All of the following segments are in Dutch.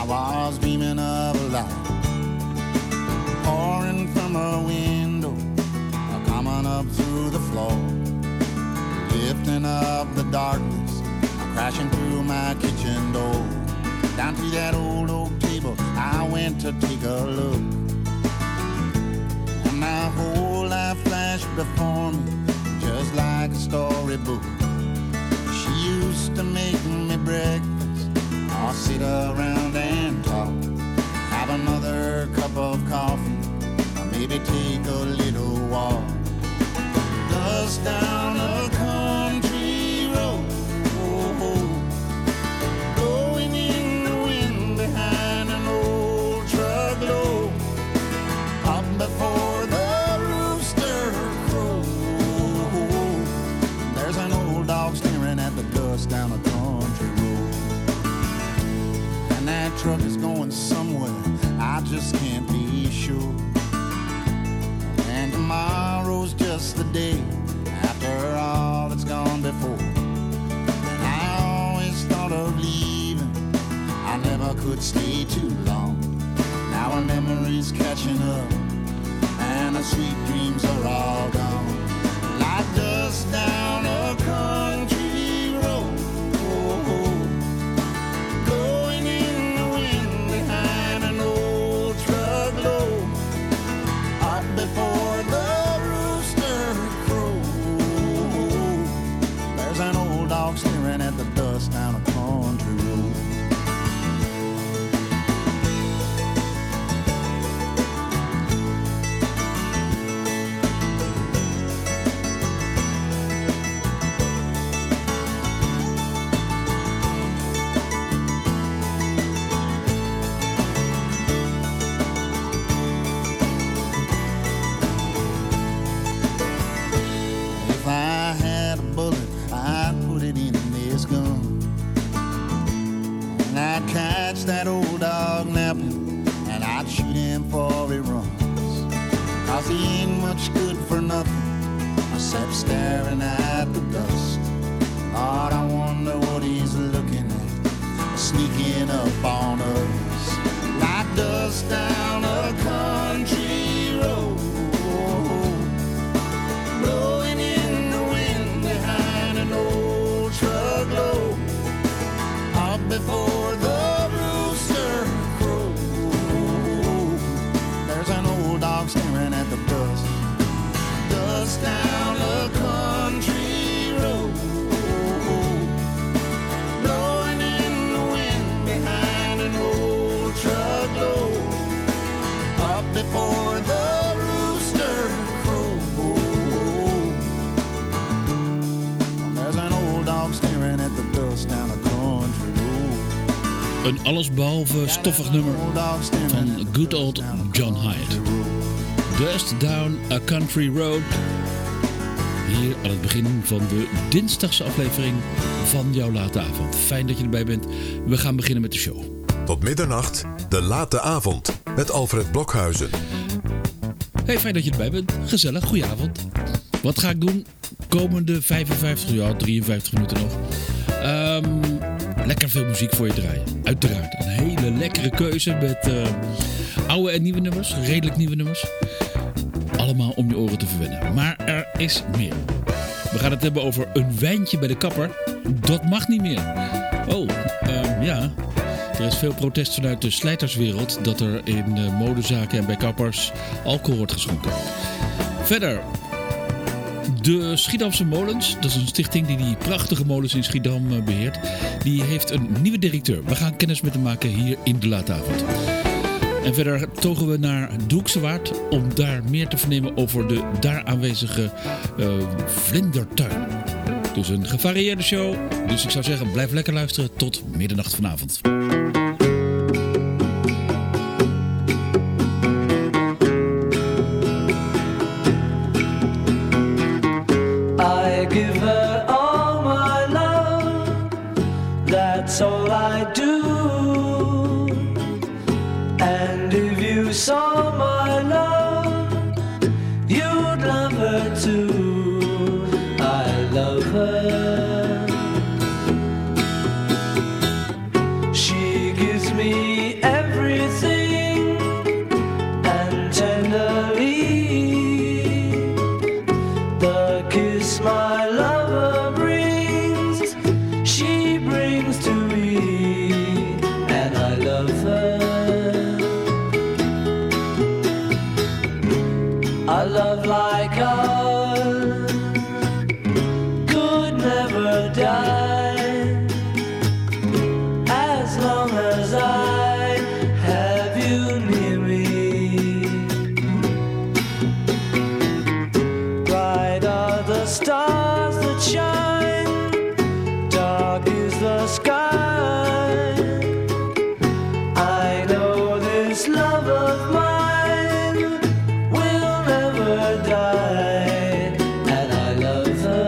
I was dreaming of a light pouring from a window, coming up through the floor, lifting up the darkness, crashing through my kitchen door. Down to that old oak table I went to take a look, and my whole life flashed before me just like a storybook. She used to make me breakfast, I'll sit around and talk, have another cup of coffee, or maybe take a little walk. Dust down a country road, blowing in the wind behind an old truck load, up before the rooster crows. There's an old dog staring at the dust down a country road, and that truck is going somewhere, I just can't be sure. And tomorrow's just the day after all that's gone before. And I always thought of leaving, I never could stay too long. Now our memories catching up, and the sweet dreams are all gone. Like dust down a country road, going in the wind behind an old truck load, up before the rooster crows. There's an old dog staring at the dust down a country road. If I had a bullet, I'd put it in this gun, and I'd catch that old dog napping, and I'd shoot him for he runs. 'Cause he ain't much good for nothing, except staring at the dust. Lord, I wonder what he's looking at, sneaking up on us. Like dust down a country road, blowing in the wind behind an old truck load, up before the rooster crows. There's an old dog staring at the dust, dust down a country road, blowing in the wind behind an old truck load, up before the rooster crows. There's an old dog staring at the dust down a country road. Een allesbehalve stoffig nummer van good old John Hyatt. Dust Down a Country Road. Hier aan het begin van de dinsdagse aflevering van jouw late avond. Fijn dat je erbij bent. We gaan beginnen met de show. Tot middernacht, de late avond met Alfred Blokhuizen. Hey, fijn dat je erbij bent. Gezellig, goedenavond. Wat ga ik doen? Komende 53 minuten nog. Lekker veel muziek voor je draaien. Uiteraard. Een hele lekkere keuze met oude en nieuwe nummers. Redelijk nieuwe nummers. Allemaal om je oren te verwennen. Maar er is meer. We gaan het hebben over een wijntje bij de kapper. Dat mag niet meer. Oh, ja. Er is veel protest vanuit de slijterswereld dat er in modezaken en bij kappers alcohol wordt geschonken. Verder, de Schiedamse Molens, dat is een stichting die prachtige molens in Schiedam beheert, die heeft een nieuwe directeur. We gaan kennis met hem maken hier in de late avond. En verder togen we naar de Hoekse Waard om daar meer te vernemen over de daar aanwezige vlindertuin. Dus een gevarieerde show. Dus ik zou zeggen, blijf lekker luisteren tot middernacht vanavond. I give her all my love, that's all I do. And if you saw my love, you'd love her too. I love her. She gives me everything, and tenderly the kiss my lover brings, she brings to me, and I love her. A love like ours could never die, as long as I have you near me. Bright are the stars that shine, dark is the sky. I know this love of mine will never die, and I love her.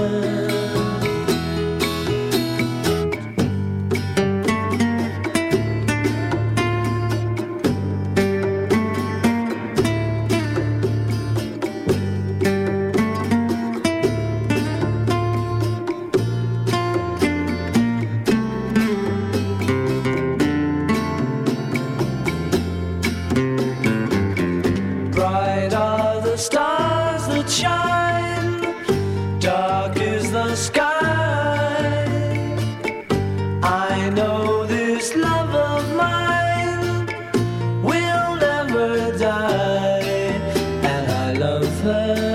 Bright are the stars that shine, dark is the sky. I know this love of mine will never die, and I love her.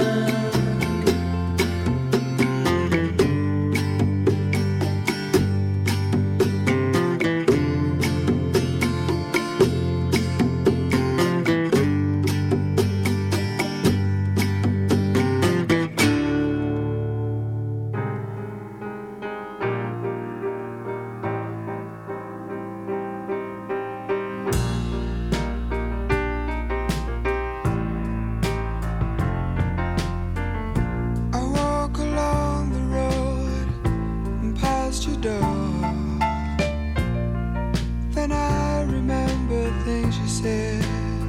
I walk along the road and past your door. Then I remember things you said.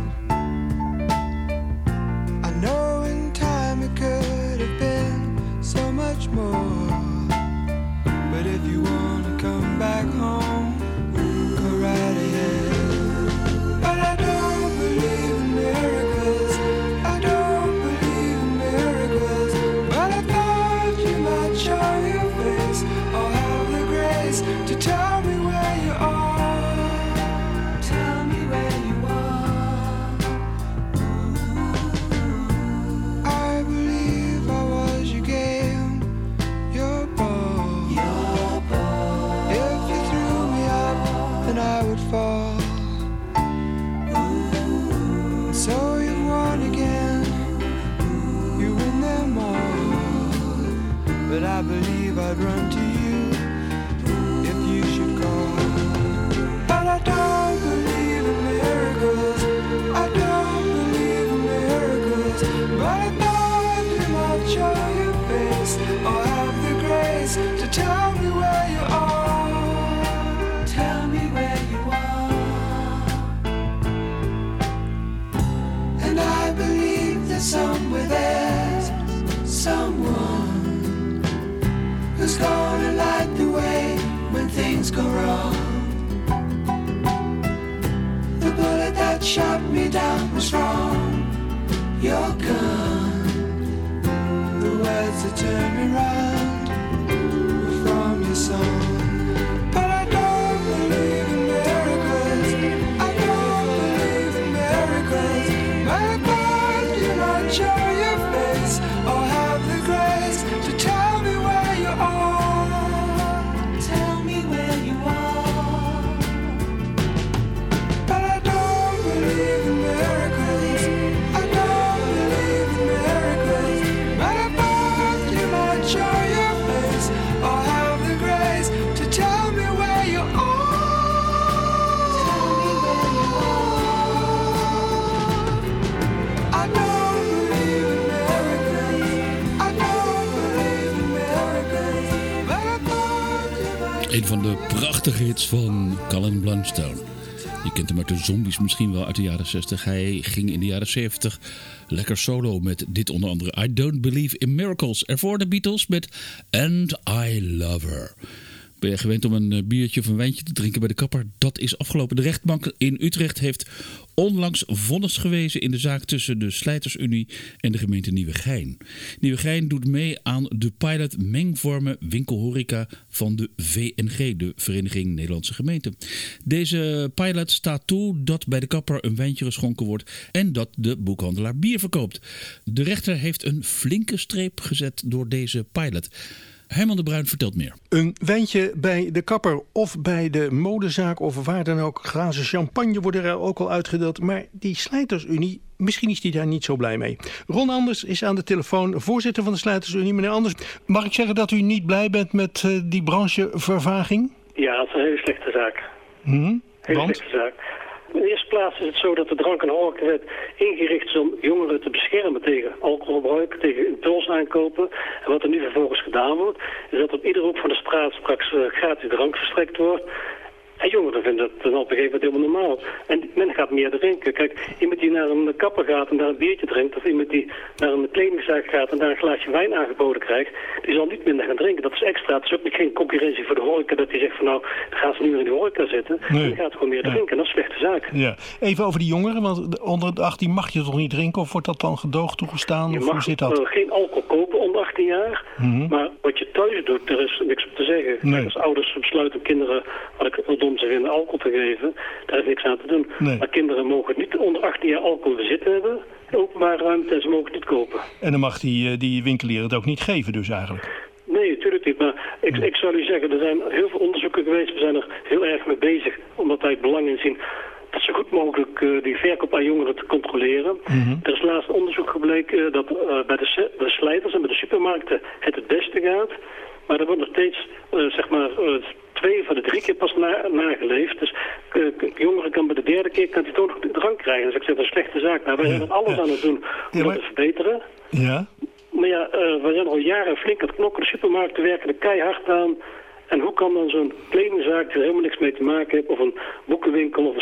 I know in time it could have been so much more. But if you wanna come back home, go right ahead. But I don't believe in miracles. I don't believe in miracles. But I thought you might show your face or have the grace to tell me where you are. Tell me where you are. I believe I was your game, your ball. Your ball. If you threw me up, then I would fall. So you won again, you win them all. But I believe I'd run to you if you should call. But I don't believe in miracles. I don't believe in miracles. But I thought you might show your face or have the grace to tell me where you are. Tell me where you are. And I believe that somewhere there's someone who's gonna light the way when things go wrong. The bullet that shot me down was wrong. Your gun, the words that turned me round were from your song. But I don't believe in miracles. I don't believe in miracles. But I thought you might show your face or have the grace to tell me where you are. Tell me where you are. But I don't believe in miracles. I don't believe in miracles. But I thought you might show your face or have the grace to tell me where you are. Tell me where you are. I don't believe in miracles. I don't believe in miracles. But I thought you might. Een van de prachtige hits van Colin Blunstone. Je kent hem uit de Zombies misschien wel uit de jaren 60. Hij ging in de jaren 70 lekker solo met dit onder andere. I Don't Believe in Miracles. Ervoor de Beatles met And I Love Her. Ben je gewend om een biertje of een wijntje te drinken bij de kapper? Dat is afgelopen. De rechtbank in Utrecht heeft onlangs vonnis gewezen in de zaak tussen de Slijtersunie en de gemeente Nieuwegein. Nieuwegein doet mee aan de pilot mengvormen winkelhoreca van de VNG, de Vereniging Nederlandse Gemeenten. Deze pilot staat toe dat bij de kapper een wijntje geschonken wordt en dat de boekhandelaar bier verkoopt. De rechter heeft een flinke streep gezet door deze pilot. Herman de Bruin vertelt meer. Een wijntje bij de kapper of bij de modezaak of waar dan ook. Glazen champagne worden er ook al uitgedeeld. Maar die Slijtersunie, misschien is die daar niet zo blij mee. Ron Anders is aan de telefoon, voorzitter van de Slijtersunie. Meneer Anders, mag ik zeggen dat u niet blij bent met die branchevervaging? Ja, dat is een hele slechte zaak. Hele slechte zaak. In de eerste plaats is het zo dat de drank- en horecawet ingericht is om jongeren te beschermen tegen alcoholgebruik, tegen impuls aankopen. En wat er nu vervolgens gedaan wordt, is dat op iedere hoek van de straat straks gratis drank verstrekt wordt. En jongeren vinden dat dan op een gegeven moment helemaal normaal. En men gaat meer drinken. Kijk, iemand die naar een kapper gaat en daar een biertje drinkt, of iemand die naar een kledingzaak gaat en daar een glaasje wijn aangeboden krijgt, die zal niet minder gaan drinken. Dat is extra. Het is ook geen concurrentie voor de horeca dat die zegt van nou, dan gaan ze nu weer in de horeca zitten. Nee. Dan gaat gewoon meer drinken. En dat is een slechte zaak. Ja. Even over die jongeren, want onder de 18 mag je toch niet drinken? Of wordt dat dan gedoogd toegestaan? Je of mag hoe zit dat? Geen alcohol kopen onder 18 jaar. Maar wat je thuis doet, er is niks op te zeggen. Nee. Als ouders besluiten kinderen, wat ik heel dom zeg, in de alcohol te geven, daar is niks aan te doen. Nee. Maar kinderen mogen niet onder 18 jaar alcohol bezitten hebben. In openbare ruimte en ze mogen het niet kopen. En dan mag die winkelier het ook niet geven dus eigenlijk? Nee, natuurlijk niet. Maar ik zou u zeggen, er zijn heel veel onderzoeken geweest. We zijn er heel erg mee bezig, omdat wij het belang in zien dat zo goed mogelijk die verkoop aan jongeren te controleren. Er is laatst onderzoek gebleken dat bij de slijters en bij de supermarkten het beste gaat. Maar er wordt nog steeds, 2 van de 3 keer pas nageleefd. Dus jongeren kan bij de derde keer kan hij toch nog drank krijgen. Dus ik zeg, dat is een slechte zaak. Nou, wij zijn er alles aan het doen om dat te verbeteren. Ja. Maar ja, wij zijn al jaren flink aan het knokken. De supermarkten werken er keihard aan. En hoe kan dan zo'n kledingzaak die er helemaal niks mee te maken heeft, of een boekenwinkel of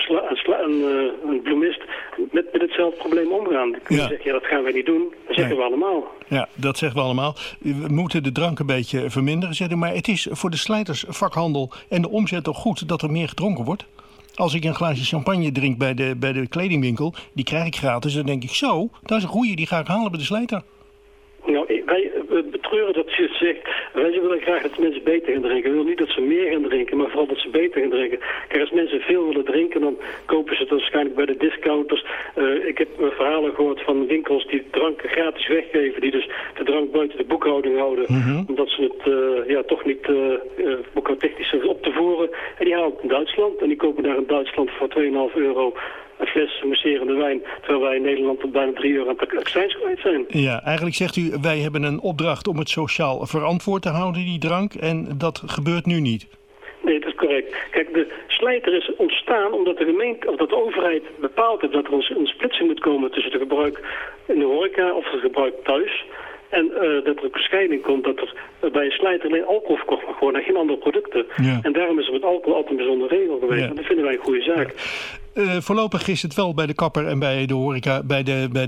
een bloemist, met hetzelfde probleem omgaan? Dan zeg je, dat gaan wij niet doen. Dat zeggen we allemaal. Ja, dat zeggen we allemaal. We moeten de drank een beetje verminderen. Maar het is voor de slijtersvakhandel en de omzet toch goed dat er meer gedronken wordt? Als ik een glaasje champagne drink bij de kledingwinkel, die krijg ik gratis. Dan denk ik zo, dat is een goeie, die ga ik halen bij de slijter. Nou, wij betreuren dat je het zegt. Wij willen graag dat mensen beter gaan drinken. We willen niet dat ze meer gaan drinken, maar vooral dat ze beter gaan drinken. Kijk, als mensen veel willen drinken, dan kopen ze het waarschijnlijk bij de discounters. Ik heb verhalen gehoord van winkels die drank gratis weggeven, die dus de drank buiten de boekhouding houden. Omdat ze het toch niet boekhoudtechnisch op te voeren. En die halen het in Duitsland. En die kopen daar in Duitsland voor €2,5 een fles mousserende wijn, terwijl wij in Nederland tot bijna €3 aan het accijns kwijt zijn. Ja, eigenlijk zegt u, wij hebben een opdracht om het sociaal verantwoord te houden, die drank, en dat gebeurt nu niet. Nee, dat is correct. Kijk, de slijter is ontstaan omdat de gemeente of dat de overheid bepaald heeft dat er een splitsing moet komen tussen het gebruik in de horeca of het gebruik thuis. En dat er een scheiding komt dat er bij een slijter alleen alcohol verkocht mag worden en geen andere producten. Ja. En daarom is er met alcohol altijd een bijzondere regel geweest. Ja. En dat vinden wij een goede zaak. Voorlopig is het wel bij de kapper en bij de horeca, bij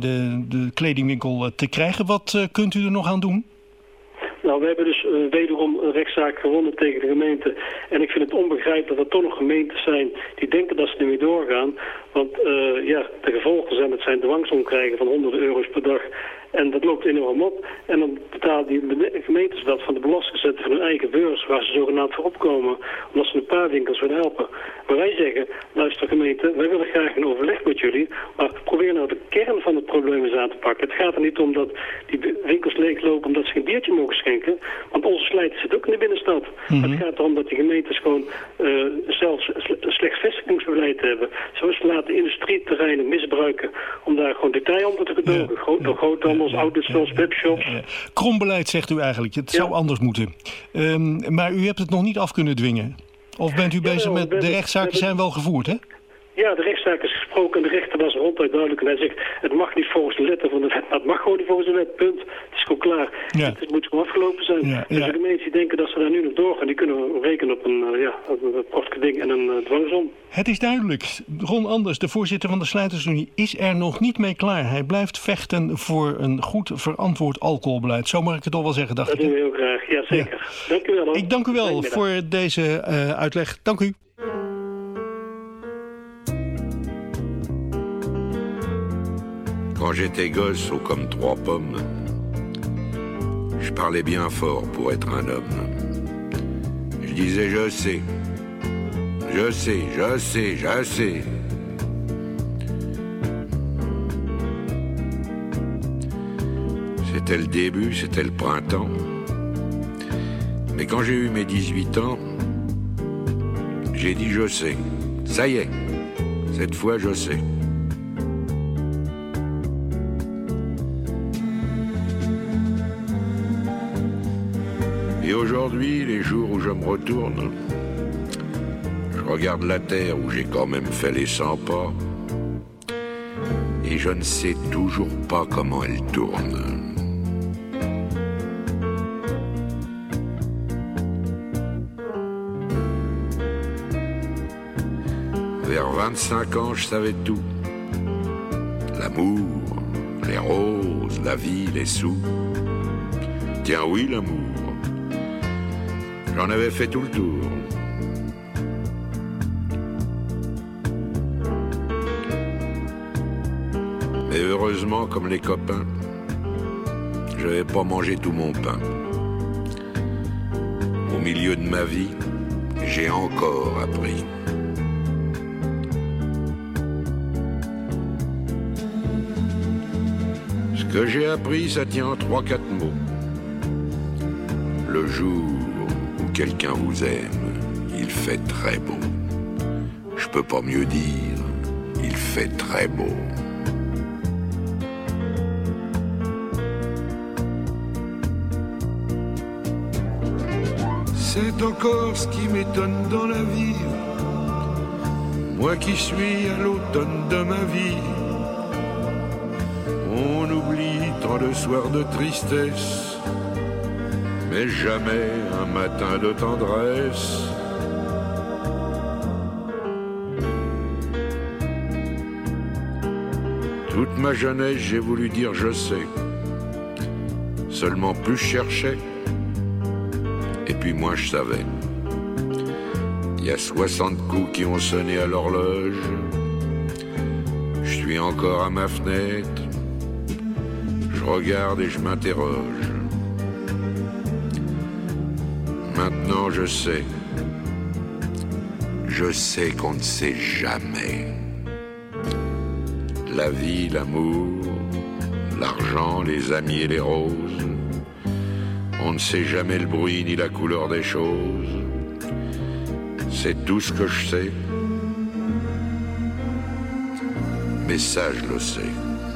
de kledingwinkel te krijgen. Wat kunt u er nog aan doen? Nou, we hebben dus wederom een rechtszaak gewonnen tegen de gemeente. En ik vind het onbegrijpelijk dat er toch nog gemeentes zijn die denken dat ze ermee doorgaan. Want de gevolgen zijn dat zij een dwangsom krijgen van honderden euro's per dag. En dat loopt enorm op. En dan betalen die gemeentes dat van de belastingcenten van hun eigen beurs, waar ze zogenaamd voor opkomen, omdat ze een paar winkels willen helpen. Maar wij zeggen, luister gemeente, wij willen graag een overleg met jullie, maar probeer nou de kern van het probleem eens aan te pakken. Het gaat er niet om dat die winkels leeglopen omdat ze geen biertje mogen schenken, want onze slijter zit ook in de binnenstad. Het gaat erom dat die gemeentes gewoon zelfs een slecht vestigingsbeleid hebben. Zoals ze laten industrieterreinen misbruiken om daar gewoon detailhandel te gedogen. Door groothandels, autostores, webshops. Krom beleid zegt u eigenlijk. Het zou anders moeten. Maar u hebt het nog niet af kunnen dwingen. Of bent u bezig met de rechtszaken zijn wel gevoerd, hè? Ja, de rechtszaak is gesproken en de rechter was ronduit duidelijk. En hij zegt, het mag niet volgens de letter van de wet. Maar het mag gewoon niet volgens de wet, punt. Het is gewoon klaar. Ja. Het moet gewoon afgelopen zijn. Ja, Dus ja. de gemeenten die denken dat ze daar nu nog doorgaan, die kunnen rekenen op een kortgeding en een dwangsom. Het is duidelijk. Ron Anders, de voorzitter van de Slijtersunie, is er nog niet mee klaar. Hij blijft vechten voor een goed verantwoord alcoholbeleid. Zo mag ik het al wel zeggen, dacht Dat ik. doen we heel graag. Ja, zeker. Ja. Dank u wel. Hoor. Ik dank u wel Goedemiddag. voor deze uitleg. Dank u. Quand j'étais gosse, haut comme 3 pommes, je parlais bien fort pour être un homme. Je disais je sais, je sais, je sais, je sais. C'était le début, c'était le printemps. Mais quand j'ai eu mes 18 ans, j'ai dit je sais. Ça y est, cette fois je sais. Et aujourd'hui, les jours où je me retourne, je regarde la terre où j'ai quand même fait les 100 pas, et je ne sais toujours pas comment elle tourne. Vers 25 ans, je savais tout. L'amour, les roses, la vie, les sous. Tiens oui, l'amour. J'en avais fait tout le tour. Mais heureusement, comme les copains, je n'avais pas mangé tout mon pain. Au milieu de ma vie, j'ai encore appris. Ce que j'ai appris, ça tient en 3-4 mots. Le jour où quelqu'un vous aime, il fait très beau. Je peux pas mieux dire, il fait très beau. C'est encore ce qui m'étonne dans la vie. Moi qui suis à l'automne de ma vie. On oublie tant de soirs de tristesse, mais jamais un matin de tendresse. Toute ma jeunesse, j'ai voulu dire je sais. Seulement plus je cherchais, et puis moins je savais. Il y a 60 coups qui ont sonné à l'horloge. Je suis encore à ma fenêtre. Je regarde et je m'interroge. Maintenant je sais qu'on ne sait jamais. La vie, l'amour, l'argent, les amis et les roses. On ne sait jamais le bruit ni la couleur des choses. C'est tout ce que je sais. Mais ça, je le sais.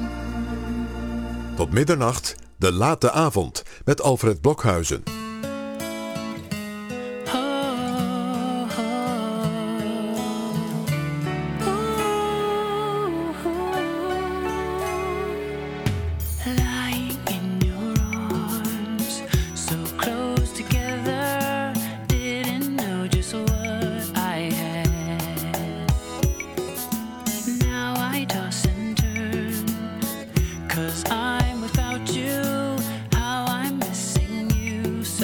Tot middernacht, de late avond, met Alfred Blokhuizen. Lying in your arms, so close together, didn't know just what I had. Now I toss and turn, 'cause I'm without you. How I'm missing you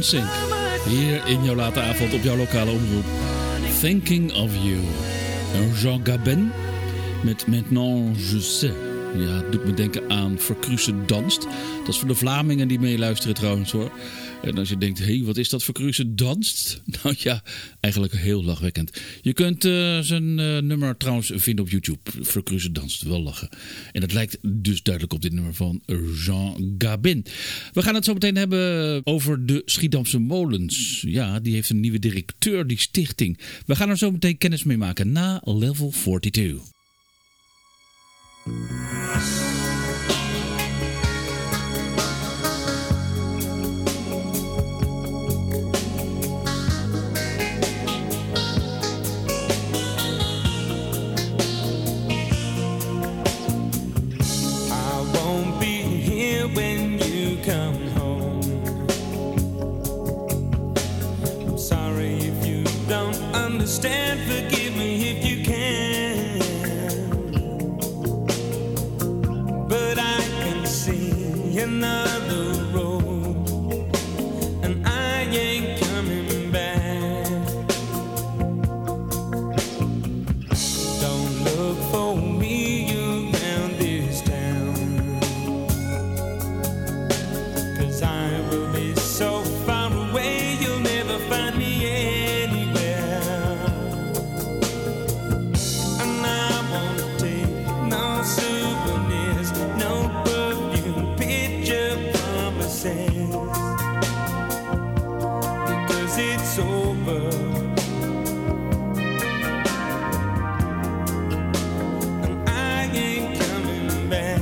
NSYNC. Hier in jouw late avond op jouw lokale omroep. Thinking of You. Jean Gabin met Maintenant Je sais. Ja, het doet me denken aan Verkrusen danst. Dat is voor de Vlamingen die meeluisteren trouwens hoor. En als je denkt, hé, wat is dat Verkrusen danst? Nou ja, eigenlijk heel lachwekkend. Je kunt zijn nummer trouwens vinden op YouTube. Verkrusen danst, wel lachen. En dat lijkt dus duidelijk op dit nummer van Jean Gabin. We gaan het zo meteen hebben over de Schiedamse Molens. Ja, die heeft een nieuwe directeur, die stichting. We gaan er zo meteen kennis mee maken na Level 42. When you come home, I'm sorry if you don't understand. Forgive me if you can, but I can see another road, and I ain't coming back. Don't look for me around this town, I will be so far away, you'll never find me anywhere. And I won't take no souvenirs, no perfume, picture promises, because it's over. And I ain't coming back.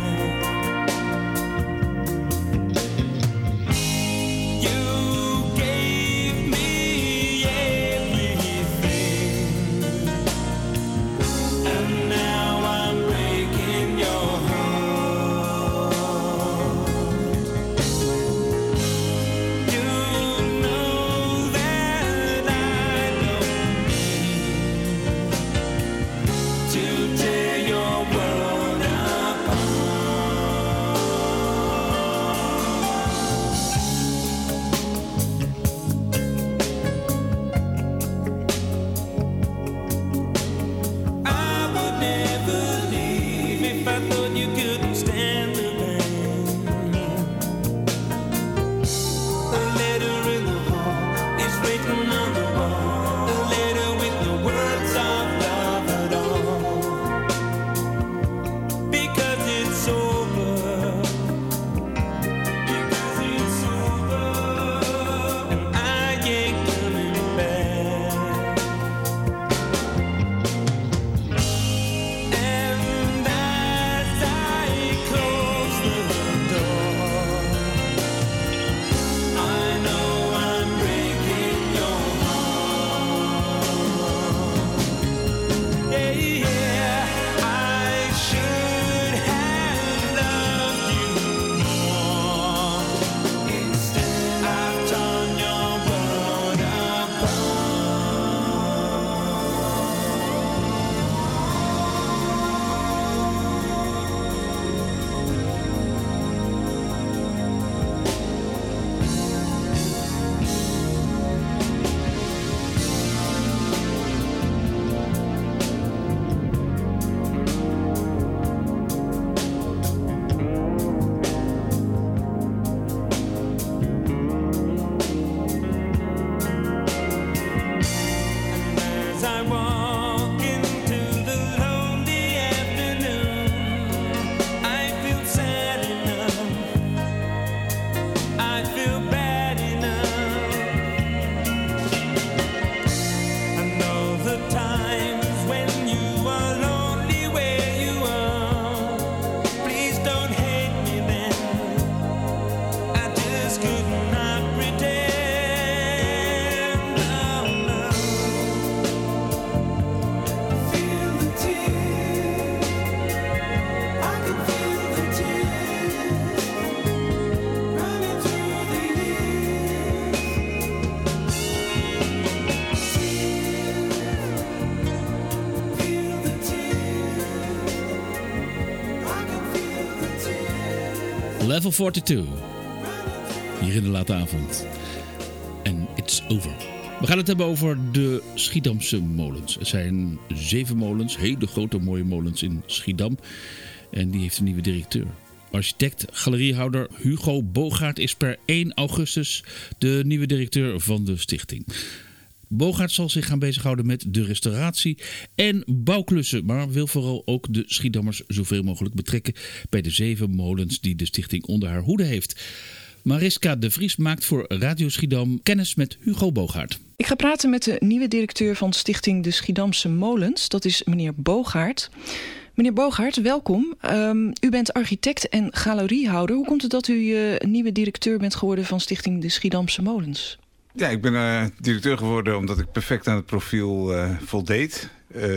Level 42. Hier in de late avond. It's Over. We gaan het hebben over de Schiedamse molens. Er zijn 7 molens, hele grote mooie molens in Schiedam. En die heeft een nieuwe directeur. Architect, galeriehouder Hugo Bogaert is per 1 augustus de nieuwe directeur van de stichting. Bogaert zal zich gaan bezighouden met de restauratie en bouwklussen, maar wil vooral ook de Schiedammers zoveel mogelijk betrekken bij de 7 molens die de stichting onder haar hoede heeft. Mariska de Vries maakt voor Radio Schiedam kennis met Hugo Bogaert. Ik ga praten met de nieuwe directeur van stichting de Schiedamse Molens. Dat is meneer Bogaert. Meneer Bogaert, welkom. U bent architect en galeriehouder. Hoe komt het dat u nieuwe directeur bent geworden van stichting de Schiedamse Molens? Ja, ik ben directeur geworden omdat ik perfect aan het profiel voldeed.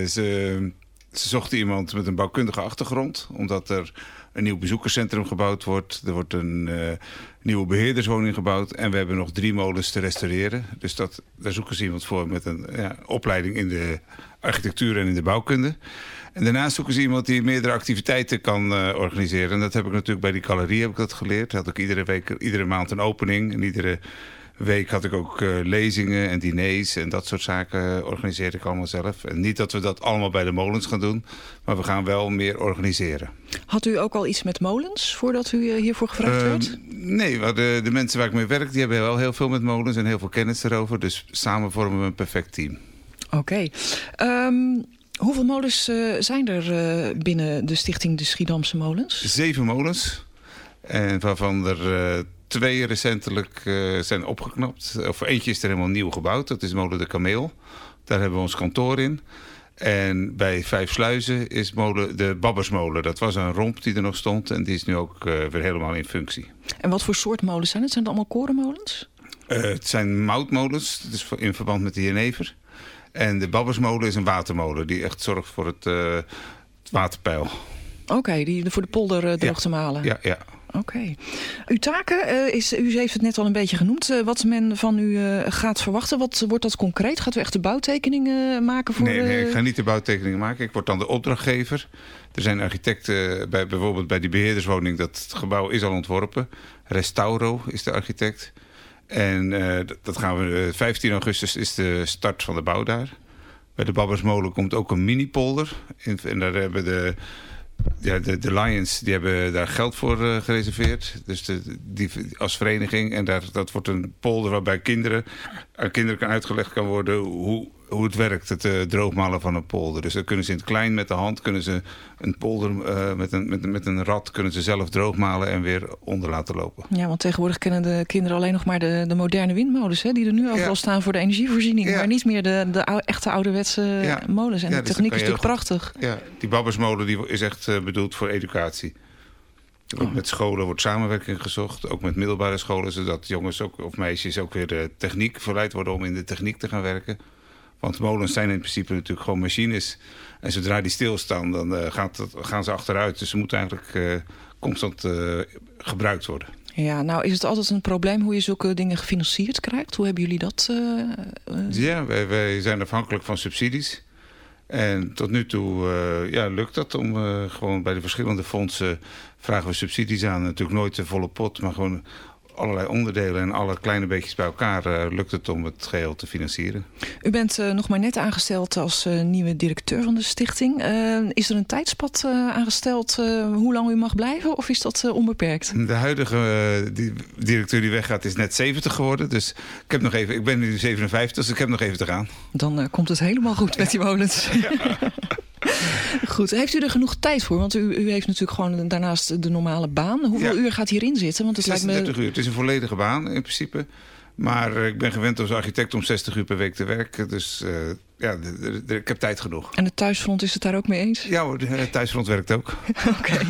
Ze zochten iemand met een bouwkundige achtergrond, omdat er een nieuw bezoekerscentrum gebouwd wordt. Er wordt een nieuwe beheerderswoning gebouwd en we hebben nog 3 molens te restaureren. Dus daar zoeken ze iemand voor met een opleiding in de architectuur en in de bouwkunde. En daarnaast zoeken ze iemand die meerdere activiteiten kan organiseren. En dat heb ik natuurlijk bij die galerie heb ik dat geleerd. Had ik iedere maand een opening en iedere week had ik ook lezingen en diners en dat soort zaken organiseerde ik allemaal zelf. En niet dat we dat allemaal bij de molens gaan doen, maar we gaan wel meer organiseren. Had u ook al iets met molens voordat u hiervoor gevraagd werd? Nee, de mensen waar ik mee werk, die hebben wel heel veel met molens en heel veel kennis erover. Dus samen vormen we een perfect team. Oké. Hoeveel molens zijn er binnen de stichting de Schiedamse Molens? 7 molens. En waarvan er 2 recentelijk zijn opgeknapt. Of eentje is er helemaal nieuw gebouwd. Dat is molen de Kameel. Daar hebben we ons kantoor in. En bij 5 Sluizen is de Babbersmolen. Dat was een romp die er nog stond. En die is nu ook weer helemaal in functie. En wat voor soort molens zijn het? Zijn het allemaal korenmolens? Het zijn moutmolens. Dat is in verband met de jenever. En de Babbersmolen is een watermolen. Die echt zorgt voor het waterpeil. Oké, die voor de polder droog te malen. Ja. Oké. Uw taken, u heeft het net al een beetje genoemd, wat men van u gaat verwachten. Wat wordt dat concreet? Gaat u echt de bouwtekeningen maken? Nee, ik ga niet de bouwtekeningen maken. Ik word dan de opdrachtgever. Er zijn architecten, bijvoorbeeld bij die beheerderswoning, dat gebouw is al ontworpen. Restauro is de architect. En dat gaan we 15 augustus is de start van de bouw daar. Bij de Babbersmolen komt ook een mini-polder. En daar hebben de Lions die hebben daar geld voor gereserveerd. Dus die als vereniging. En dat wordt een polder waarbij aan kinderen kan uitgelegd kan worden hoe het werkt, het droogmalen van een polder. Dus dan kunnen ze in het klein met de hand kunnen ze een polder met een rad kunnen ze zelf droogmalen en weer onder laten lopen. Ja, want tegenwoordig kennen de kinderen alleen nog maar de moderne windmolens, hè, die er nu overal staan voor de energievoorziening. Ja. Maar niet meer de echte ouderwetse molens. En de techniek is natuurlijk prachtig. Ja, die Babbersmolen die is echt bedoeld voor educatie. Ook met scholen wordt samenwerking gezocht. Ook met middelbare scholen, zodat jongens of meisjes ook weer de techniek verleid worden om in de techniek te gaan werken. Want molens zijn in principe natuurlijk gewoon machines. En zodra die stilstaan, dan gaan ze achteruit. Dus ze moeten eigenlijk constant gebruikt worden. Ja, nou is het altijd een probleem hoe je zulke dingen gefinancierd krijgt? Hoe hebben jullie dat? Ja, wij zijn afhankelijk van subsidies. En tot nu toe lukt dat om gewoon bij de verschillende fondsen vragen we subsidies aan. Natuurlijk nooit de volle pot, maar gewoon allerlei onderdelen en alle kleine beetjes bij elkaar lukt het om het geheel te financieren. U bent nog maar net aangesteld als nieuwe directeur van de stichting. Is er een tijdspad aangesteld hoe lang u mag blijven of is dat onbeperkt? De huidige directeur die weggaat is net 70 geworden. Dus ik ben nu 57, dus ik heb nog even te gaan. Dan komt het helemaal goed met die molens. Ja. Goed, heeft u er genoeg tijd voor? Want u heeft natuurlijk gewoon daarnaast de normale baan. Hoeveel uur gaat hierin zitten? Want het 36 uur. Het is een volledige baan in principe. Maar ik ben gewend als architect om 60 uur per week te werken. Dus ik heb tijd genoeg. En het thuisfront is het daar ook mee eens? Ja hoor, het thuisfront werkt ook. Oké.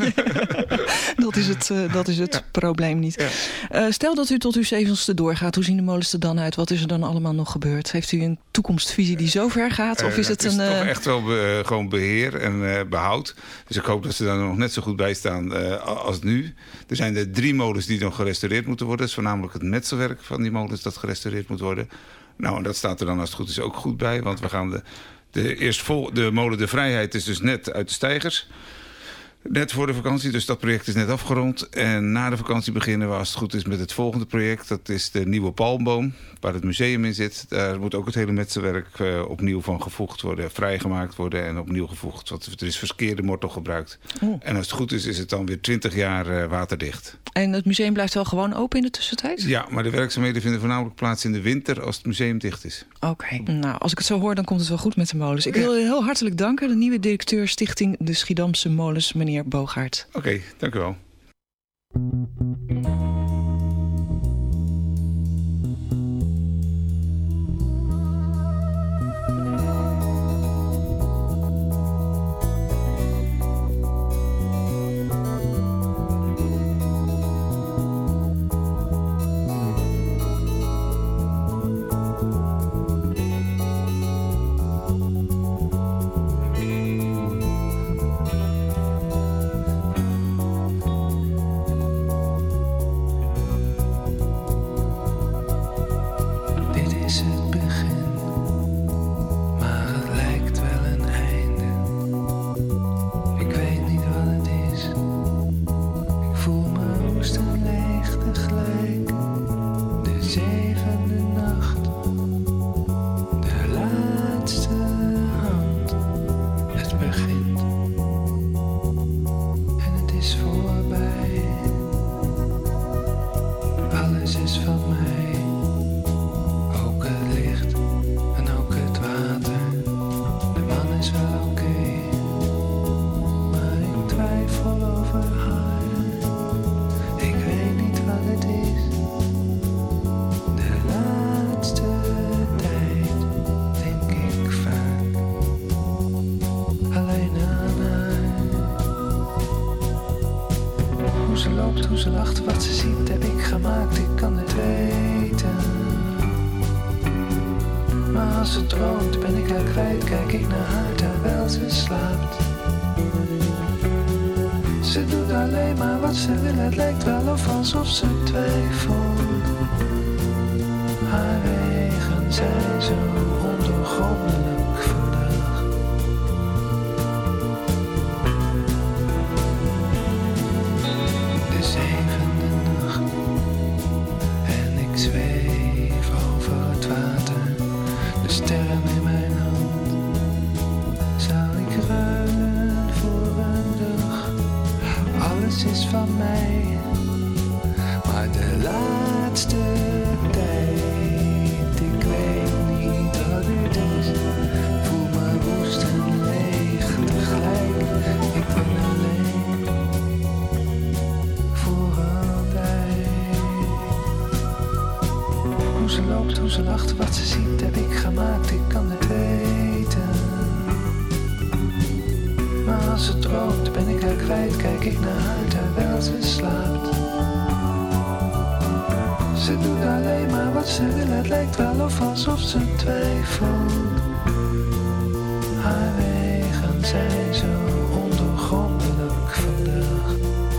Dat is het probleem niet. Ja. Stel dat u tot uw 70ste doorgaat. Hoe zien de molens er dan uit? Wat is er dan allemaal nog gebeurd? Heeft u een toekomstvisie die zo ver gaat? Of is het toch echt wel gewoon beheer en behoud. Dus ik hoop dat ze daar nog net zo goed bij staan als nu. Er zijn er 3 molens die nog gerestaureerd moeten worden. Dat is voornamelijk het metselwerk van die molens dat gerestaureerd moet worden. Nou, en dat staat er dan als het goed is ook goed bij. Want we gaan de molen De Vrijheid is dus net uit de steigers. Net voor de vakantie, dus dat project is net afgerond. En na de vakantie beginnen we, als het goed is, met het volgende project. Dat is de nieuwe palmboom, waar het museum in zit. Daar moet ook het hele metselwerk opnieuw van gevoegd worden, vrijgemaakt worden en opnieuw gevoegd. Want er is verkeerde mortel gebruikt. En als het goed is, is het dan weer 20 jaar waterdicht. En het museum blijft wel gewoon open in de tussentijd? Ja, maar de werkzaamheden vinden voornamelijk plaats in de winter als het museum dicht is. Oké. Nou, als ik het zo hoor, dan komt het wel goed met de molens. Ik wil je heel hartelijk danken, de nieuwe directeur Stichting de Schiedamse Molens, meneer Boogaert. Oké, dank u wel. Hoe ze lacht, wat ze ziet, heb ik gemaakt, ik kan het weten. Maar als ze droomt, ben ik haar kwijt, kijk ik naar haar terwijl ze slaapt. Ze doet alleen maar wat ze wil, het lijkt wel of alsof ze twijfelt. Haar wegen zijn zo ondoorgrondelijk vlug. De zevende nacht en ik zweef over het water, de sterren in mijn hand. Zou ik ruilen voor een dag? Alles is van mij, maar de laatste tijd, ik weet niet wat het is. Voel me woest en leeg tegelijk, ik ben alleen voor altijd. Hoe ze loopt, hoe ze lacht, wat ze ziet, heb ik gemaakt, ik kan het weten. Maar als ze droomt, ben ik haar kwijt, kijk ik naar haar terwijl ze slaapt. Ze doet alleen maar wat ze wil, het lijkt wel of alsof ze twijfelt. Haar wegen zijn zo ondoorgrondelijk vlug.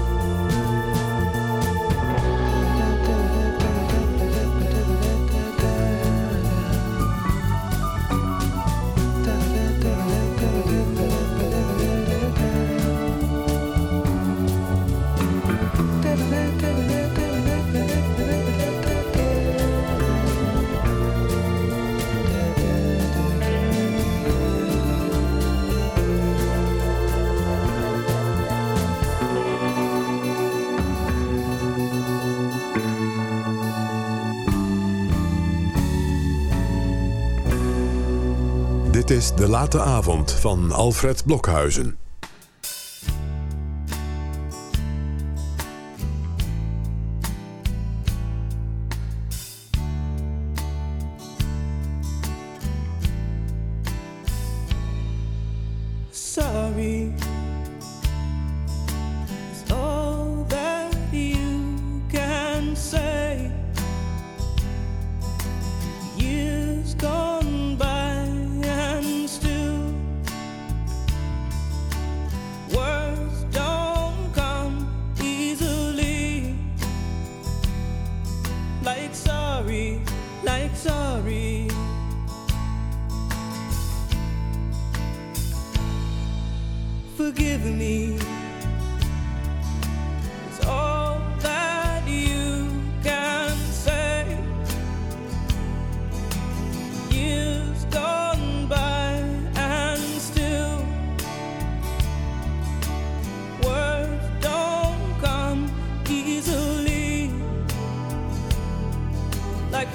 Dit is De Late Avond van Alfred Blokhuizen. Sorry is all that you can say. Years gone by and still words don't come easily. Like sorry, like sorry. Forgive me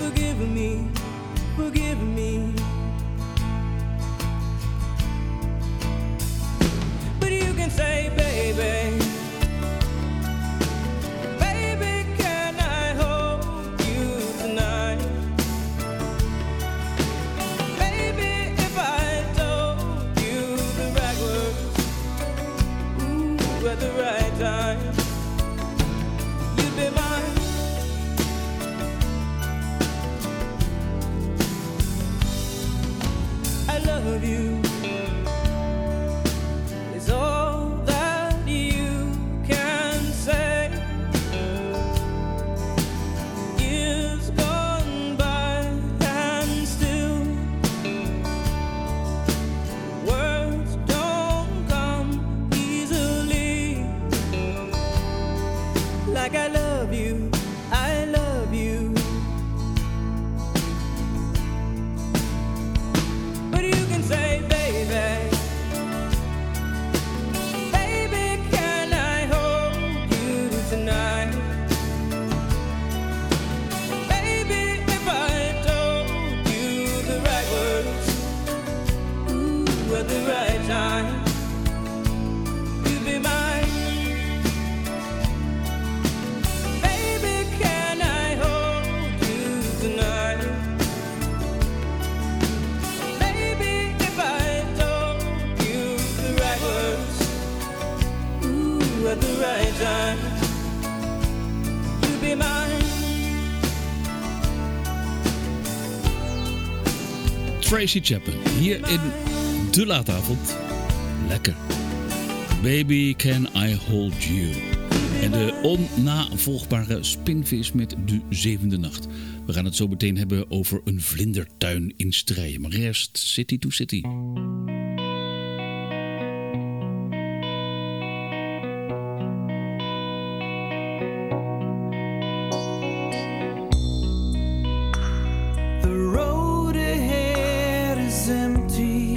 forgive me, forgive me. But you can say, baby, baby, can I hold you tonight? Baby, if I told you the right words, ooh, at the right time, you'd be mine. I love you. It's all that you can say. Years gone by and still words don't come easily. Like I love you, I love you. But you can say, baby, baby, can I hold you tonight? Baby, if I told you the right words, ooh, at the right time, you'd be mine. Baby, can I hold you tonight? Baby, if I told you the right words, ooh, at the right time, you'd be mine. Tracy Chapman, hier in De Laatavond. Lekker. Baby, can I hold you? En de onnavolgbare spinvis met De Zevende Nacht. We gaan het zo meteen hebben over een vlindertuin in Strijen. Maar eerst City to City. The road ahead is empty.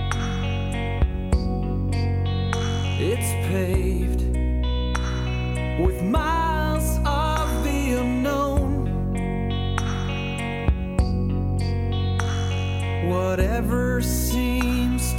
It's paved with miles of the unknown. Whatever seems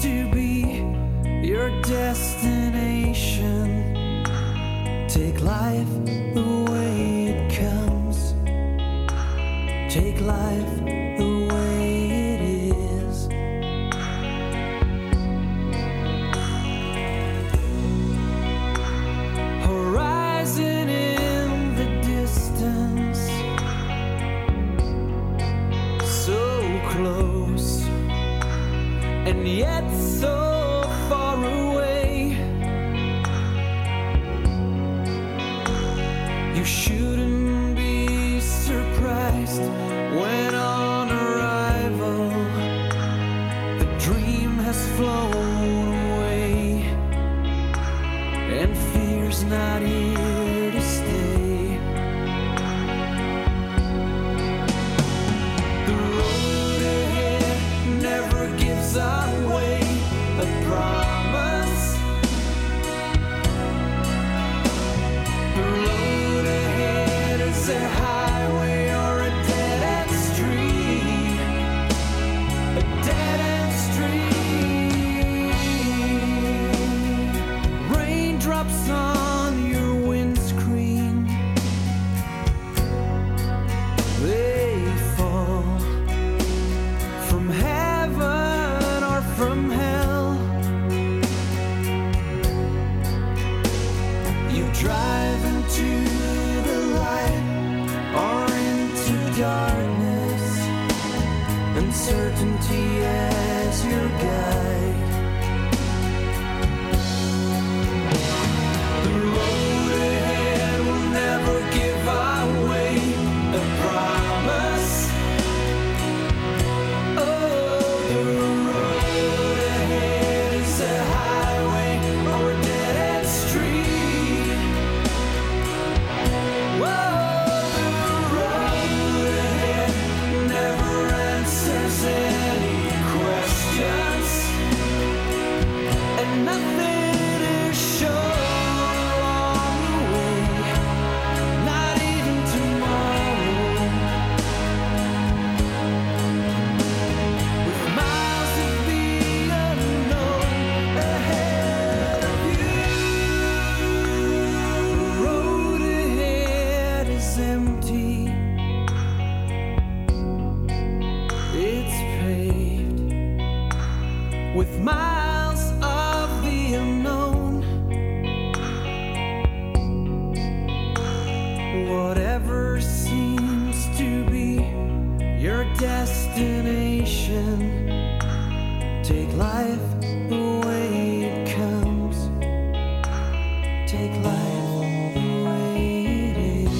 whatever seems to be your destination. Take life the way it comes. Take life the way it is.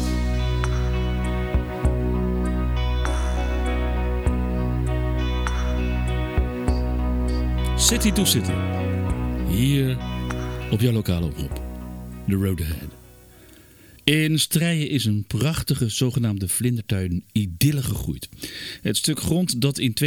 City to City. Hier op jouw lokale omroep. The Road Ahead. In Strijen is een prachtige zogenaamde vlindertuin idylle gegroeid. Het stuk grond dat in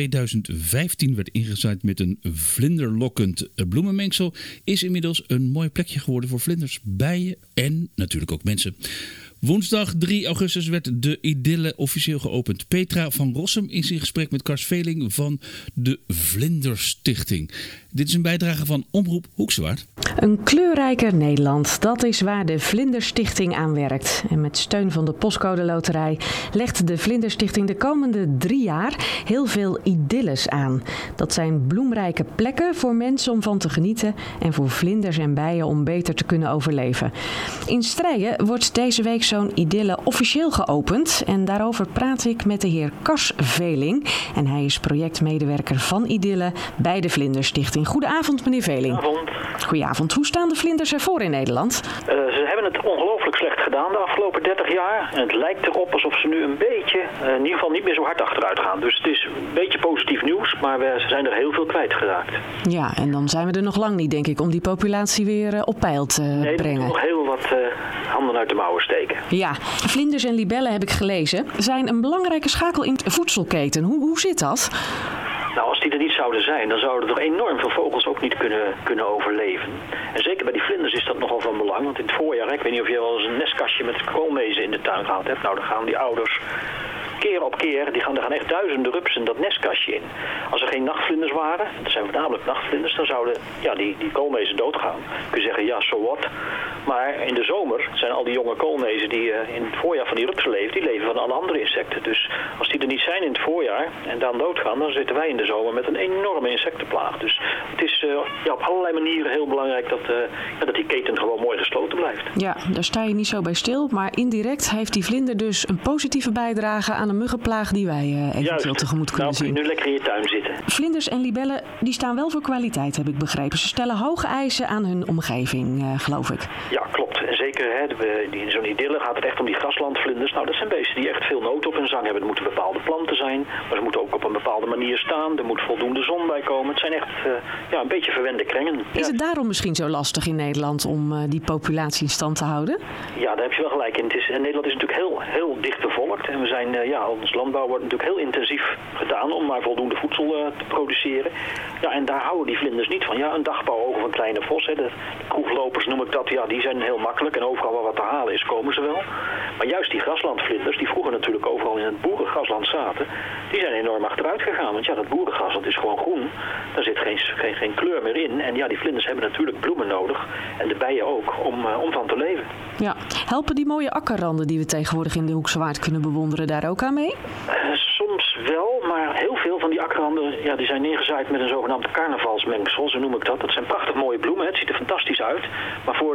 2015 werd ingezaaid met een vlinderlokkend bloemenmengsel is inmiddels een mooi plekje geworden voor vlinders, bijen en natuurlijk ook mensen. Woensdag 3 augustus werd de idylle officieel geopend. Petra van Rossum is in gesprek met Kars Veling van de Vlinderstichting. Dit is een bijdrage van Omroep Hoeksewaard. Een kleurrijker Nederland, dat is waar de Vlinderstichting aan werkt. En met steun van de Postcode Loterij legt de Vlinderstichting de komende 3 jaar heel veel idylles aan. Dat zijn bloemrijke plekken voor mensen om van te genieten en voor vlinders en bijen om beter te kunnen overleven. In Strijen wordt deze week zo'n idylle officieel geopend en daarover praat ik met de heer Kars Veling. En hij is projectmedewerker van idylle bij de Vlinderstichting. Goedenavond, meneer Veling. Goedenavond. Goedenavond. Hoe staan de vlinders ervoor in Nederland? Ze hebben het ongelooflijk slecht gedaan de afgelopen 30 jaar. En het lijkt erop alsof ze nu een beetje, in ieder geval niet meer zo hard achteruit gaan. Dus het is een beetje positief nieuws, maar ze zijn er heel veel kwijtgeraakt. Ja, en dan zijn we er nog lang niet, denk ik, om die populatie weer op peil te brengen. Nee, nog heel wat handen uit de mouwen steken. Ja, vlinders en libellen, heb ik gelezen, zijn een belangrijke schakel in de voedselketen. Hoe zit dat? Nou, als die er niet zouden zijn, dan zouden er enorm veel vogels ook niet kunnen overleven. En zeker bij die vlinders is dat nogal van belang. Want in het voorjaar, ik weet niet of je wel eens een nestkastje met koolmezen in de tuin gehad hebt. Nou, dan gaan die ouders keer op keer, er gaan echt duizenden rupsen dat nestkastje in. Als er geen nachtvlinders waren, dat zijn voornamelijk nachtvlinders, dan zouden die koolmezen doodgaan. Kun je zeggen, ja, so what? Maar in de zomer zijn al die jonge koolmezen die in het voorjaar van die rupsen leven, die leven van alle andere insecten. Dus als die er niet zijn in het voorjaar en dan doodgaan, dan zitten wij in de zomer met een enorme insectenplaag. Dus het is op allerlei manieren heel belangrijk dat die keten gewoon mooi gesloten blijft. Ja, daar sta je niet zo bij stil, maar indirect heeft die vlinder dus een positieve bijdrage aan een muggenplaag die wij eventueel tegemoet kunnen zien. Nu lekker in je tuin zitten. Vlinders en libellen die staan wel voor kwaliteit, heb ik begrepen. Ze stellen hoge eisen aan hun omgeving, geloof ik. Ja, klopt. En zeker in zo'n idylle gaat het echt om die graslandvlinders. Nou, dat zijn beesten die echt veel nood op hun zang hebben. Er moeten bepaalde planten zijn, maar ze moeten ook op een bepaalde manier staan. Er moet voldoende zon bij komen. Het zijn echt een beetje verwende krengen. Is het daarom misschien zo lastig in Nederland om die populatie in stand te houden? Ja, daar heb je wel gelijk in. Nederland is natuurlijk heel dicht bevolkt. En we zijn, ons landbouw wordt natuurlijk heel intensief gedaan om maar voldoende voedsel te produceren. Ja, en daar houden die vlinders niet van. Ja, een dagbouwoog of een kleine vos, de kroeglopers noem ik dat, ja, die zijn heel makkelijk. En overal waar wat te halen is, komen ze wel. Maar juist die graslandvlinders, die vroeger natuurlijk overal in het boerengrasland zaten, die zijn enorm achteruit gegaan. Want ja, dat boerengrasland is gewoon groen. Daar zit geen kleur meer in. En ja, die vlinders hebben natuurlijk bloemen nodig. En de bijen ook, om van te leven. Ja, helpen die mooie akkerranden die we tegenwoordig in de Hoekse Waard kunnen bewonderen daar ook aan mee? Soms wel, maar heel veel van die akkerranden die zijn neergezaaid met een zogenaamd carnavalsmengsel, zo noem ik dat. Dat zijn prachtig mooie bloemen, het ziet er fantastisch uit. Maar voor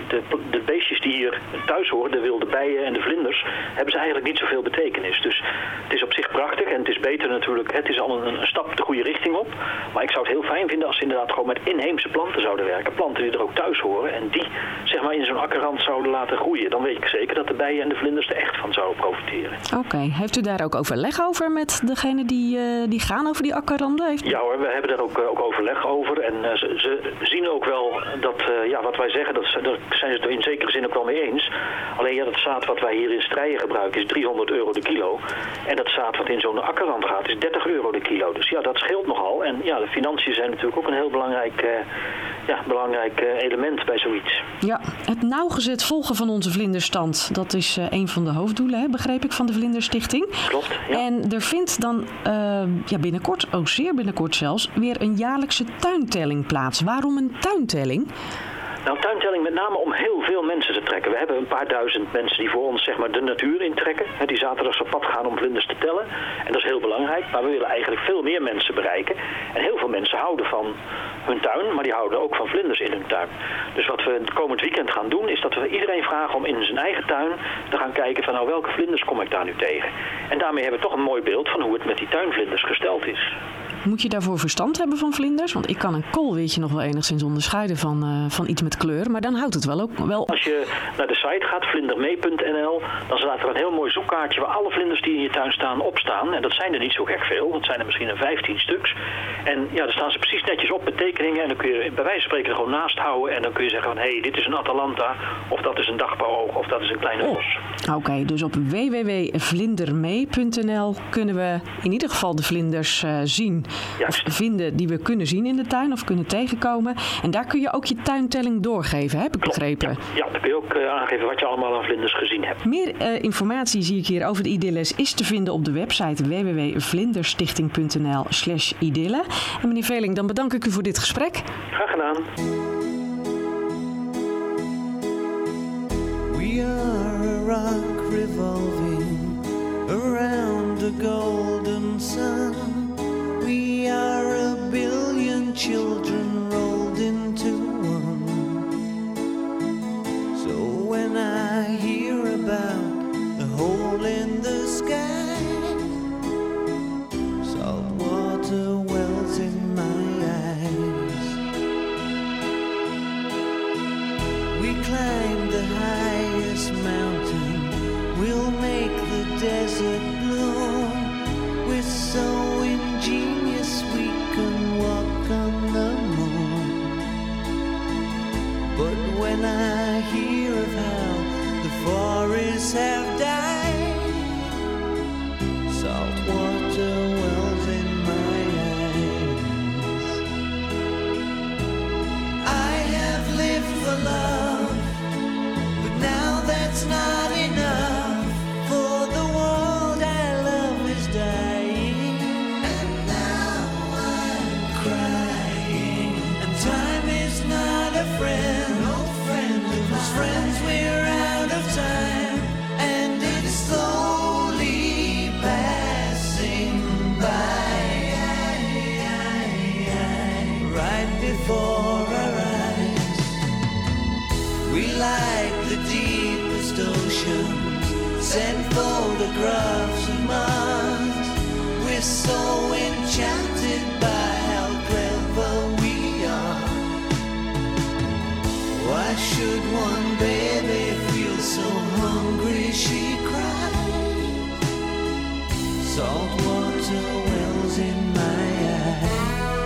de beestjes die hier thuis horen, de wilde bijen en de vlinders, hebben ze eigenlijk niet zoveel betekenis. Dus het is op zich prachtig en het is beter natuurlijk, het is al een stap de goede richting op. Maar ik zou het heel fijn vinden als ze inderdaad gewoon met inheemse planten zouden werken. Planten die er ook thuis horen en die zeg maar in zo'n akkerrand zouden laten groeien. Dan weet ik zeker dat de bijen en de vlinders er echt van zouden profiteren. Oké, heeft u daar ook overleg over met degene die gaan over die akkerranden? Ja hoor, we hebben daar ook overleg over. En ze zien ook wel dat wat wij zeggen, daar zijn ze het in zekere zin ook wel mee eens. Alleen dat zaad wat wij hier in Strijen gebruiken is €300 de kilo. En dat zaad wat in zo'n akkerrand gaat is €30 de kilo. Dus ja, dat scheelt nogal. En ja, de financiën zijn natuurlijk ook een heel belangrijk element bij zoiets. Ja, het nauwgezet volgen van onze vlinderstand, dat is een van de hoofddoelen, begreep ik, van de Vlinderstichting. Klopt, ja. En er vindt dan binnenkort, zeer binnenkort zelfs, weer een jaarlijkse tuintelling plaats. Waarom een tuintelling? Nou, tuintelling met name om heel veel mensen te trekken. We hebben een paar duizend mensen die voor ons zeg maar de natuur intrekken. Die zaterdags op pad gaan om vlinders te tellen. En dat is heel belangrijk. Maar we willen eigenlijk veel meer mensen bereiken. En heel veel mensen houden van hun tuin, maar die houden ook van vlinders in hun tuin. Dus wat we het komend weekend gaan doen, is dat we iedereen vragen om in zijn eigen tuin te gaan kijken van nou welke vlinders kom ik daar nu tegen. En daarmee hebben we toch een mooi beeld van hoe het met die tuinvlinders gesteld is. Moet je daarvoor verstand hebben van vlinders? Want ik kan een koolwitje nog wel enigszins onderscheiden van iets met kleur. Maar dan houdt het wel ook wel. Als je naar de site gaat, vlindermee.nl, dan staat er een heel mooi zoekkaartje waar alle vlinders die in je tuin staan opstaan. En dat zijn er niet zo gek veel. Dat zijn er misschien 15 stuks. En ja, daar staan ze precies netjes op met tekeningen. En dan kun je bij wijze van spreken er gewoon naast houden. En dan kun je zeggen van hé, dit is een Atalanta. Of dat is een dagbouwoog. Of dat is een kleine bos. Oké, dus op www.vlindermee.nl kunnen we in ieder geval de vlinders zien. Of vinden die we kunnen zien in de tuin of kunnen tegenkomen. En daar kun je ook je tuintelling doorgeven, heb ik begrepen. Ja, dan kun je ook aangeven wat je allemaal aan vlinders gezien hebt. Meer informatie zie ik hier over de idylles is te vinden op de website www.vlinderstichting.nl/idylle. En meneer Veling, dan bedank ik u voor dit gesprek. Graag gedaan. We are a rock revolving around the golden sun. We are a billion children rolled into one. So when I hear about the hole in the sky, salt water wells in my eyes. We climb the highest mountain, we'll make the desert bloom. We're so ingenious we can walk on the moon. But when I hear of how the forests have died, salt water wells in my eyes. I have lived for love, but now that's not enough. For the world I love is dying, and now I'm crying. And time is not a friend, no friend of mine. Friends, we're out of time, and it's slowly passing by, right before our eyes. We like the deepest oceans, send photographs of Mars. We're so enchanted by how clever we are. Why should one baby feel so hungry she cries? Salt water wells in my eyes.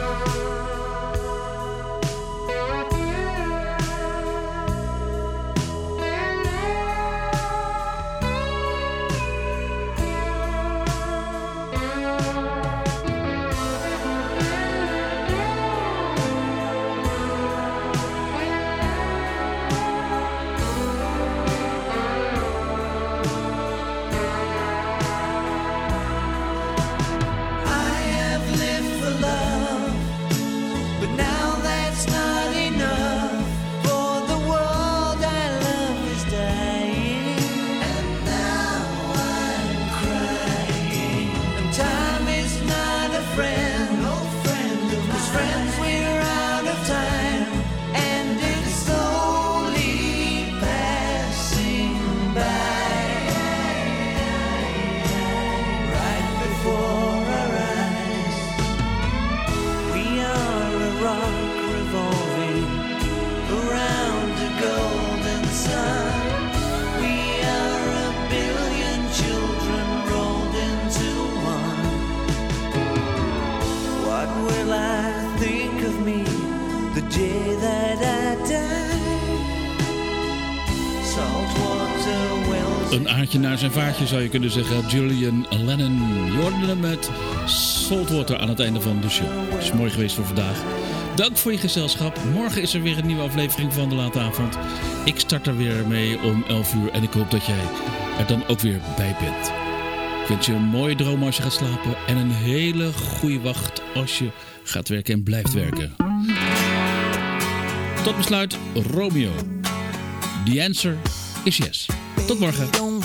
Een aardje naar zijn vaartje zou je kunnen zeggen. Julian Lennon. Je hoorde hem met Saltwater aan het einde van de show. Het is mooi geweest voor vandaag. Dank voor je gezelschap. Morgen is er weer een nieuwe aflevering van De Late Avond. Ik start er weer mee om 11 uur. En ik hoop dat jij er dan ook weer bij bent. Ik wens je een mooie droom als je gaat slapen. En een hele goede wacht als je gaat werken en blijft werken. Tot besluit Romeo. The answer is yes. Tot morgen. Don't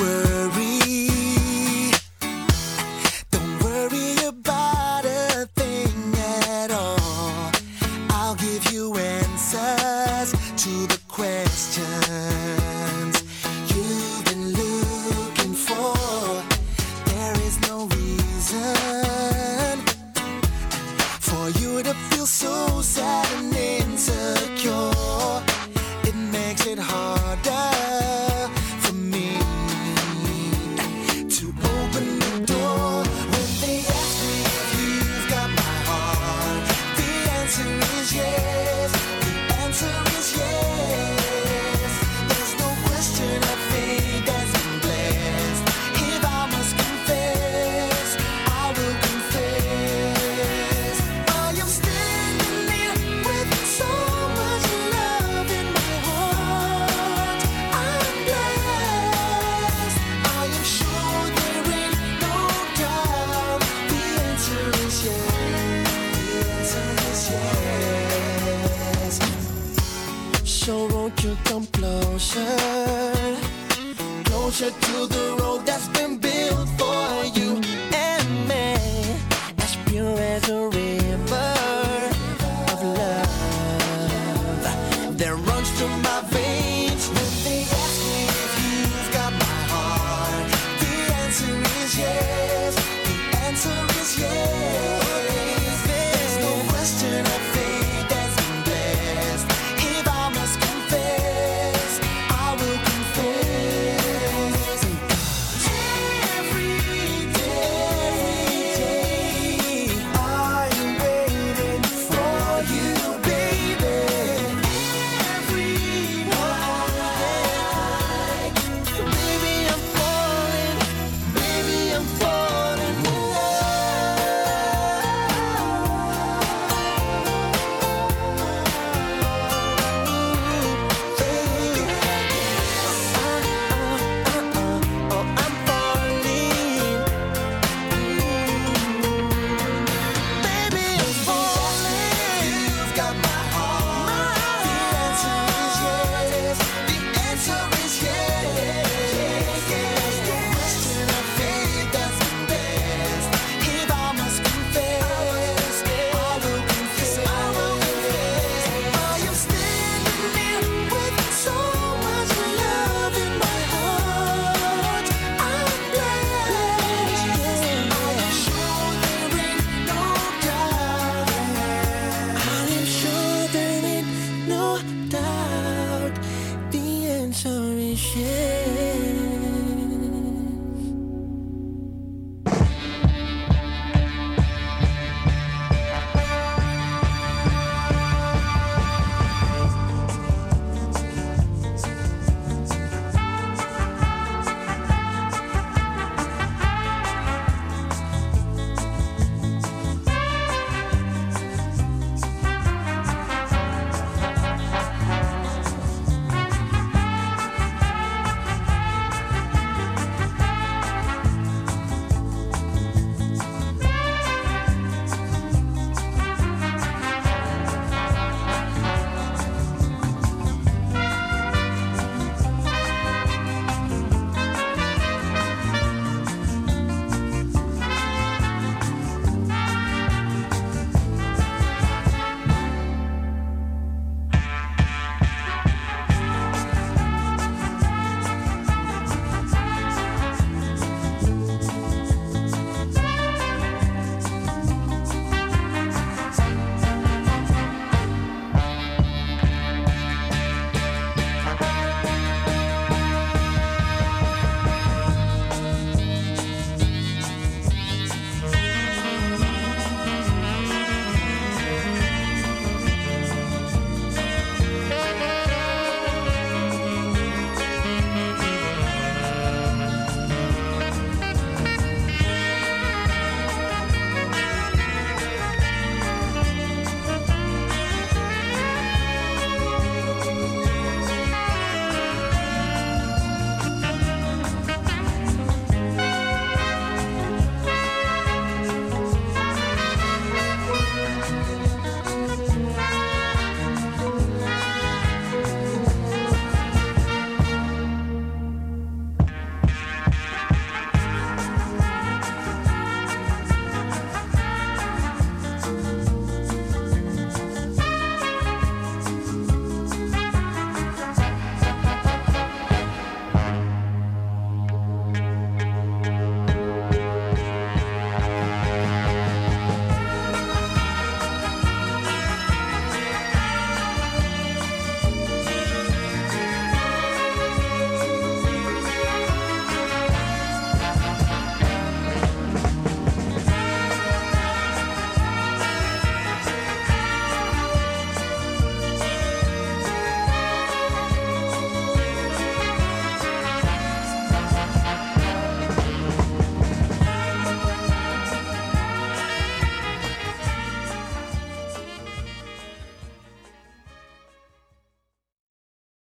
worry about a thing at all. I'll give you answers to the questions you've been looking for. There is no reason for you to feel so sad and insecure. It makes it harder for me to open the door. When they ask me if you've got my heart, the answer is yes. The answer is yes. There's no question I think has been blessed. If I must confess, I will confess. I am standing here with so much love in my heart. I'm blessed. I am sure there ain't no doubt. The answer is yes. The answer is yes. So won't you come closer, closer to the road that's been built for you and me, as pure as a river of love that runs through my veins. When they ask me if you've got my heart, the answer is yes. The answer is yes.